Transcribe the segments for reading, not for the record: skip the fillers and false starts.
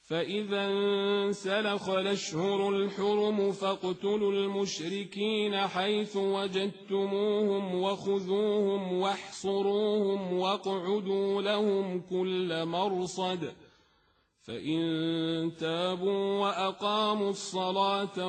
فإذا انسلخ الأشهر الحرم فاقتلوا المشركين حيث وجدتموهم وخذوهم واحصروهم واقعدوا لهم كل مرصد فإن تابوا وأقاموا الصلاة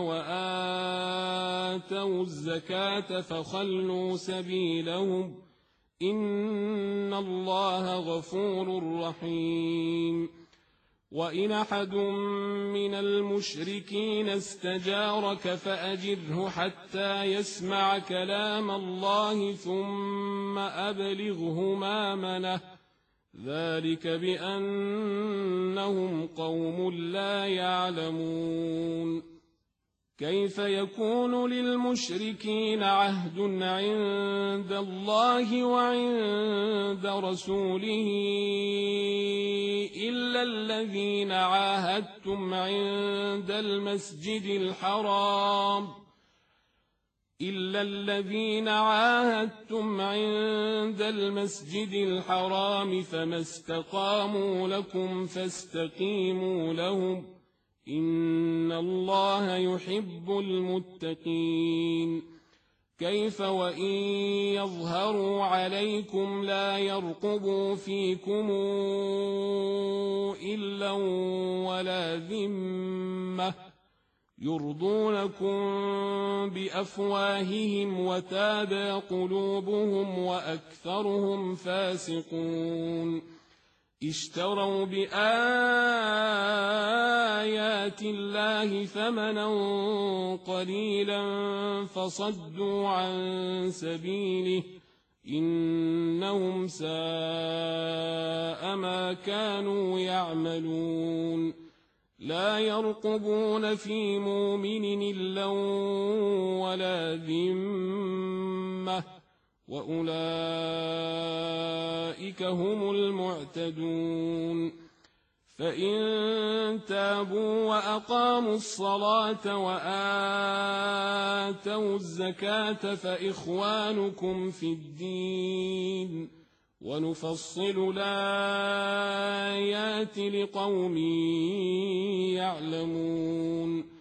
وآتوا الزكاة فخلوا سبيلهم إن الله غفور رحيم. وإن أحد من المشركين استجارك فأجره حتى يسمع كلام الله ثم أبلغه مأمنه ذلك بأنهم قوم لا يعلمون. كيف يكون للمشركين عهد عند الله وعند رسوله إلا الذين عاهدتم عند المسجد الحرام فما استقاموا لكم فاستقيموا لهم إن الله يحب المتقين. كيف وإن يظهروا عليكم لا يرقبوا فيكم إلا ولا ذمة يرضونكم بأفواههم وتابى قلوبهم وأكثرهم فاسقون. اشتروا بآيات الله ثمنا قليلا فصدوا عن سبيله إنهم ساء ما كانوا يعملون. لا يرقبون في مؤمن إلا ولا ذمة وأولئك هم المعتدون. فإن تابوا وأقاموا الصلاة وآتوا الزكاة فإخوانكم في الدين ونفصل الآيات لقوم يعلمون.